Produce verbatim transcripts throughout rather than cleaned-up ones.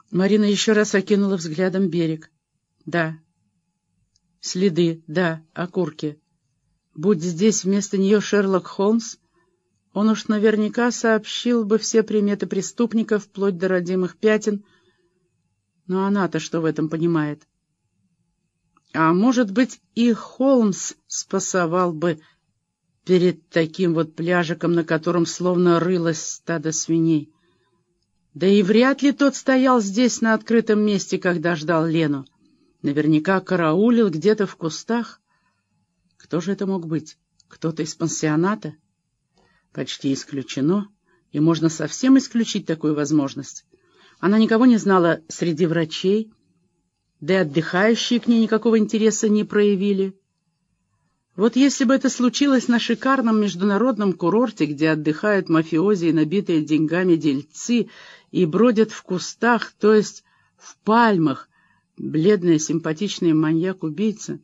Марина еще раз окинула взглядом берег. Да. Следы, да, окурки. Будь здесь вместо нее Шерлок Холмс, он уж наверняка сообщил бы все приметы преступника, вплоть до родимых пятен. Но она-то что в этом понимает? А может быть, и Холмс спасовал бы перед таким вот пляжиком, на котором словно рылось стадо свиней. Да и вряд ли тот стоял здесь на открытом месте, когда ждал Лену. Наверняка караулил где-то в кустах. Кто же это мог быть? Кто-то из пансионата? Почти исключено, и можно совсем исключить такую возможность. Она никого не знала среди врачей, да и отдыхающие к ней никакого интереса не проявили. Вот если бы это случилось на шикарном международном курорте, где отдыхают мафиози и набитые деньгами дельцы, и бродят в кустах, то есть в пальмах, бледный симпатичный маньяк-убийца.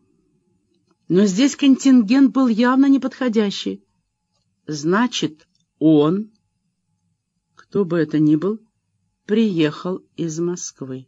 Но здесь контингент был явно неподходящий. Значит, он, кто бы это ни был, приехал из Москвы.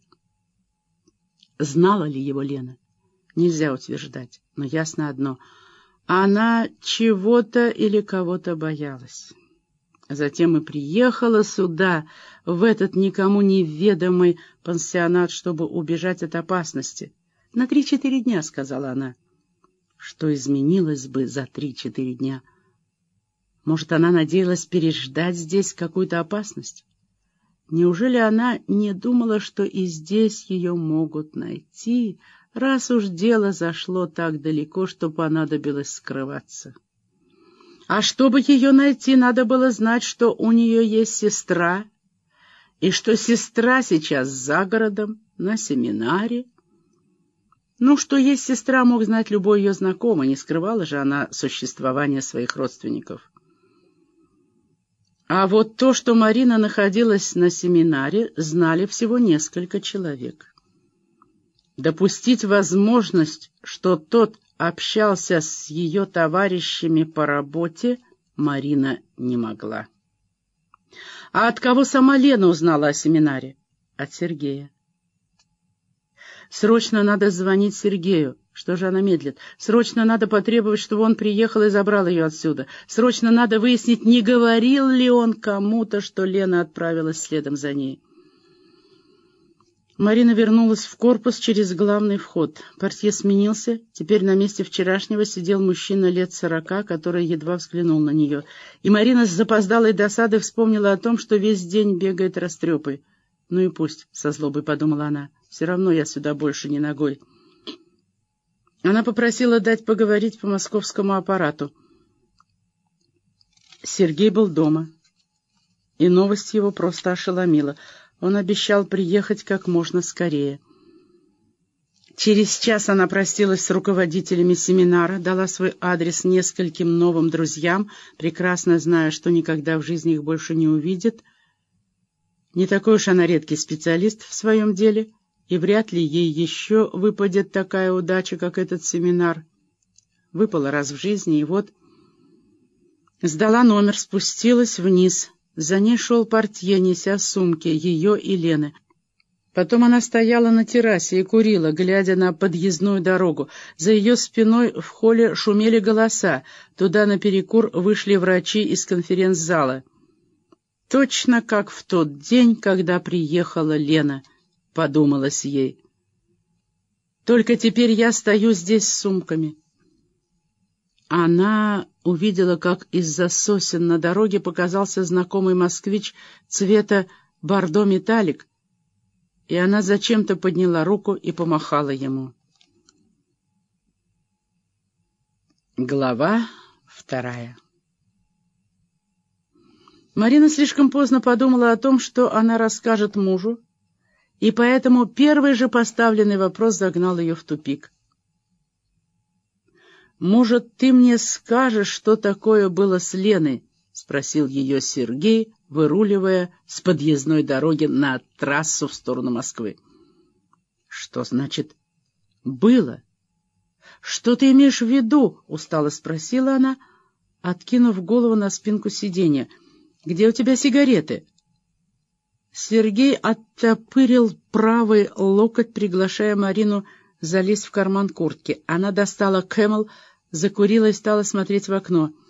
Знала ли его Лена? Нельзя утверждать, но ясно одно. Она чего-то или кого-то боялась. Затем и приехала сюда, в этот никому неведомый пансионат, чтобы убежать от опасности. «На три-четыре дня», — сказала она. Что изменилось бы за три-четыре дня? Может, она надеялась переждать здесь какую-то опасность? Неужели она не думала, что и здесь ее могут найти, раз уж дело зашло так далеко, что понадобилось скрываться? А чтобы ее найти, надо было знать, что у нее есть сестра, и что сестра сейчас за городом, на семинаре. Ну, что есть сестра, мог знать любой ее знакомый, не скрывала же она существование своих родственников. А вот то, что Марина находилась на семинаре, знали всего несколько человек. Допустить возможность, что тот общался с ее товарищами по работе, Марина не могла. А от кого сама Лена узнала о семинаре? От Сергея. Срочно надо звонить Сергею. Что же она медлит? Срочно надо потребовать, чтобы он приехал и забрал ее отсюда. Срочно надо выяснить, не говорил ли он кому-то, что Лена отправилась следом за ней. Марина вернулась в корпус через главный вход. Портье сменился. Теперь на месте вчерашнего сидел мужчина лет сорока, который едва взглянул на нее. И Марина с запоздалой досадой вспомнила о том, что весь день бегает растрепой. «Ну и пусть», — со злобой подумала она, — «все равно я сюда больше не ногой». Она попросила дать поговорить по московскому аппарату. Сергей был дома, и новость его просто ошеломила. Он обещал приехать как можно скорее. Через час она простилась с руководителями семинара, дала свой адрес нескольким новым друзьям, прекрасно зная, что никогда в жизни их больше не увидит. Не такой уж она редкий специалист в своем деле, и вряд ли ей еще выпадет такая удача, как этот семинар. Выпала раз в жизни, и вот... Сдала номер, спустилась вниз. За ней шел портье, неся сумки, ее и Лены. Потом она стояла на террасе и курила, глядя на подъездную дорогу. За ее спиной в холле шумели голоса. Туда наперекур вышли врачи из конференц-зала. Точно как в тот день, когда приехала Лена, подумалось ей. Только теперь я стою здесь с сумками. Она увидела, как из-за сосен на дороге показался знакомый москвич цвета бордо-металлик, и она зачем-то подняла руку и помахала ему. Глава вторая. Марина слишком поздно подумала о том, что она расскажет мужу, и поэтому первый же поставленный вопрос загнал ее в тупик. «Может, ты мне скажешь, что такое было с Леной?» — спросил ее Сергей, выруливая с подъездной дороги на трассу в сторону Москвы. «Что значит «было»? Что ты имеешь в виду?» — устало спросила она, откинув голову на спинку сиденья. «Где у тебя сигареты?» Сергей оттопырил правый локоть, приглашая Марину залезть в карман куртки. Она достала Camel, закурила и стала смотреть в окно.